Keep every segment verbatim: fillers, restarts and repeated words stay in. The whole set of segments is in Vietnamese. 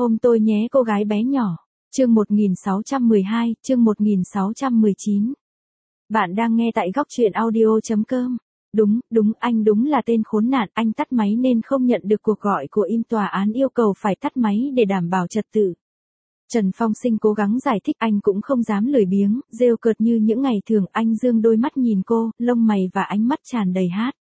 Ôm tôi nhé cô gái bé nhỏ. Chương một nghìn sáu trăm mười hai, chương một nghìn sáu trăm mười chín. Bạn đang nghe tại góc truyện audio chấm com. Đúng, đúng, anh đúng là tên khốn nạn, anh tắt máy nên không nhận được cuộc gọi của im tòa án yêu cầu phải tắt máy để đảm bảo trật tự. Trần Phong Sinh cố gắng giải thích, anh cũng không dám lười biếng, rêu cợt như những ngày thường. Anh dương đôi mắt nhìn cô, lông mày và ánh mắt tràn đầy hát.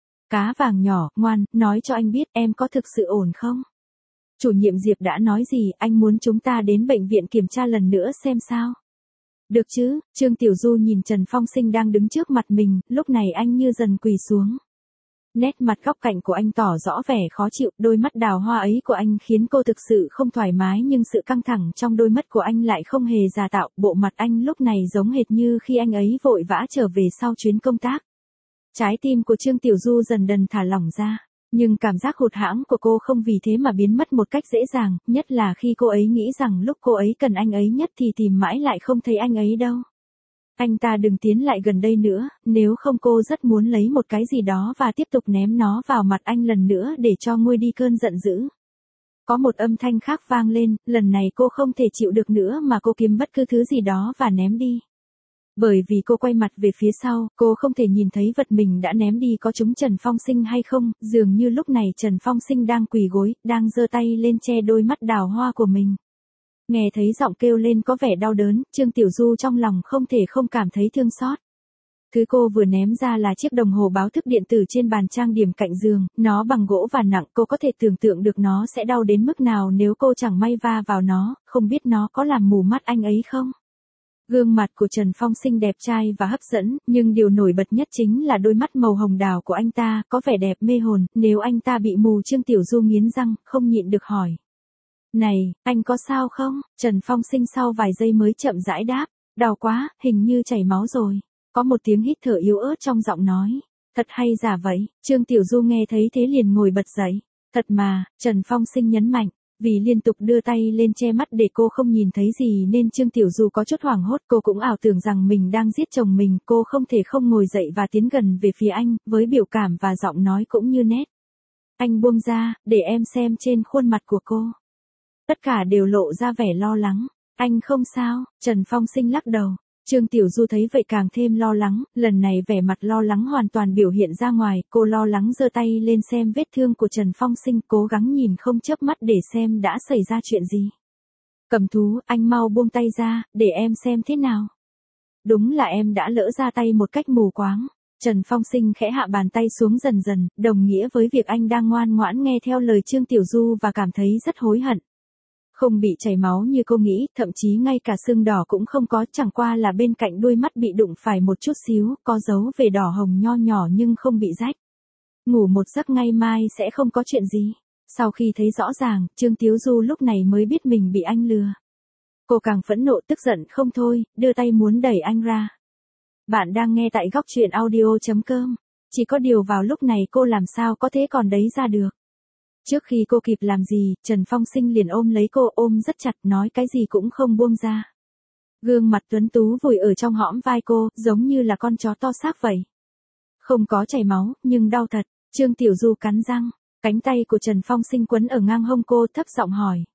Cá vàng nhỏ, ngoan, nói cho anh biết em có thực sự ổn không? Chủ nhiệm Diệp đã nói gì, anh muốn chúng ta đến bệnh viện kiểm tra lần nữa xem sao? Được chứ, Trương Tiểu Du nhìn Trần Phong Sinh đang đứng trước mặt mình, lúc này anh như dần quỳ xuống. Nét mặt góc cạnh của anh tỏ rõ vẻ khó chịu, đôi mắt đào hoa ấy của anh khiến cô thực sự không thoải mái, nhưng sự căng thẳng trong đôi mắt của anh lại không hề giả tạo, bộ mặt anh lúc này giống hệt như khi anh ấy vội vã trở về sau chuyến công tác. Trái tim của Trương Tiểu Du dần dần thả lỏng ra, nhưng cảm giác hụt hẫng của cô không vì thế mà biến mất một cách dễ dàng, nhất là khi cô ấy nghĩ rằng lúc cô ấy cần anh ấy nhất thì tìm mãi lại không thấy anh ấy đâu. Anh ta đừng tiến lại gần đây nữa, nếu không cô rất muốn lấy một cái gì đó và tiếp tục ném nó vào mặt anh lần nữa để cho nguôi đi cơn giận dữ. Có một âm thanh khác vang lên, lần này cô không thể chịu được nữa mà cô kiếm bất cứ thứ gì đó và ném đi. Bởi vì cô quay mặt về phía sau, cô không thể nhìn thấy vật mình đã ném đi có trúng Trần Phong Sinh hay không, dường như lúc này Trần Phong Sinh đang quỳ gối, đang giơ tay lên che đôi mắt đào hoa của mình. Nghe thấy giọng kêu lên có vẻ đau đớn, Trương Tiểu Du trong lòng không thể không cảm thấy thương xót. Thứ cô vừa ném ra là chiếc đồng hồ báo thức điện tử trên bàn trang điểm cạnh giường, nó bằng gỗ và nặng, cô có thể tưởng tượng được nó sẽ đau đến mức nào nếu cô chẳng may va vào nó, không biết nó có làm mù mắt anh ấy không? Gương mặt của Trần Phong Sinh đẹp trai và hấp dẫn, nhưng điều nổi bật nhất chính là đôi mắt màu hồng đào của anh ta, có vẻ đẹp mê hồn, nếu anh ta bị mù. Trương Tiểu Du nghiến răng, không nhịn được hỏi. Này, anh có sao không? Trần Phong Sinh sau vài giây mới chậm rãi đáp, đau quá, hình như chảy máu rồi. Có một tiếng hít thở yếu ớt trong giọng nói. Thật hay giả vậy? Trương Tiểu Du nghe thấy thế liền ngồi bật dậy. Thật mà, Trần Phong Sinh nhấn mạnh. Vì liên tục đưa tay lên che mắt để cô không nhìn thấy gì nên Trương Tiểu Du có chút hoảng hốt, cô cũng ảo tưởng rằng mình đang giết chồng mình, cô không thể không ngồi dậy và tiến gần về phía anh, với biểu cảm và giọng nói cũng như nét. Anh buông ra, để em xem. Trên khuôn mặt của cô. Tất cả đều lộ ra vẻ lo lắng. Anh không sao? Trần Phong Sinh lắc đầu. Trương Tiểu Du thấy vậy càng thêm lo lắng, lần này vẻ mặt lo lắng hoàn toàn biểu hiện ra ngoài, cô lo lắng giơ tay lên xem vết thương của Trần Phong Sinh, cố gắng nhìn không chớp mắt để xem đã xảy ra chuyện gì. Cầm thú, anh mau buông tay ra, để em xem thế nào. Đúng là em đã lỡ ra tay một cách mù quáng. Trần Phong Sinh khẽ hạ bàn tay xuống dần dần, đồng nghĩa với việc anh đang ngoan ngoãn nghe theo lời Trương Tiểu Du và cảm thấy rất hối hận. Không bị chảy máu như cô nghĩ, thậm chí ngay cả sưng đỏ cũng không có, chẳng qua là bên cạnh đuôi mắt bị đụng phải một chút xíu, có dấu về đỏ hồng nho nhỏ nhưng không bị rách. Ngủ một giấc ngay mai sẽ không có chuyện gì. Sau khi thấy rõ ràng, Trương Tiểu Du lúc này mới biết mình bị anh lừa. Cô càng phẫn nộ tức giận không thôi, đưa tay muốn đẩy anh ra. Bạn đang nghe tại góc truyện audio chấm com. Chỉ có điều vào lúc này cô làm sao có thế còn đấy ra được. Trước khi cô kịp làm gì, Trần Phong Sinh liền ôm lấy cô, ôm rất chặt, nói cái gì cũng không buông ra. Gương mặt tuấn tú vùi ở trong hõm vai cô, giống như là con chó to xác vậy. Không có chảy máu, nhưng đau thật. Trương Tiểu Du cắn răng, cánh tay của Trần Phong Sinh quấn ở ngang hông cô, thấp giọng hỏi.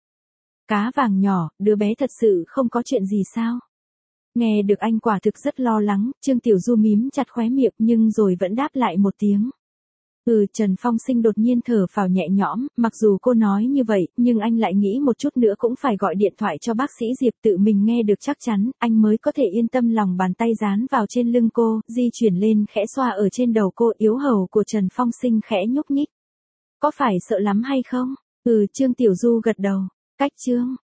Cá vàng nhỏ, đứa bé thật sự không có chuyện gì sao? Nghe được anh quả thực rất lo lắng, Trương Tiểu Du mím chặt khóe miệng nhưng rồi vẫn đáp lại một tiếng. Ừ, Trần Phong Sinh đột nhiên thở phào nhẹ nhõm, mặc dù cô nói như vậy, nhưng anh lại nghĩ một chút nữa cũng phải gọi điện thoại cho bác sĩ Diệp tự mình nghe được chắc chắn, anh mới có thể yên tâm. Lòng bàn tay dán vào trên lưng cô, di chuyển lên khẽ xoa ở trên đầu cô, yếu hầu của Trần Phong Sinh khẽ nhúc nhích. Có phải sợ lắm hay không? Ừ, Trương Tiểu Du gật đầu. Cách Trương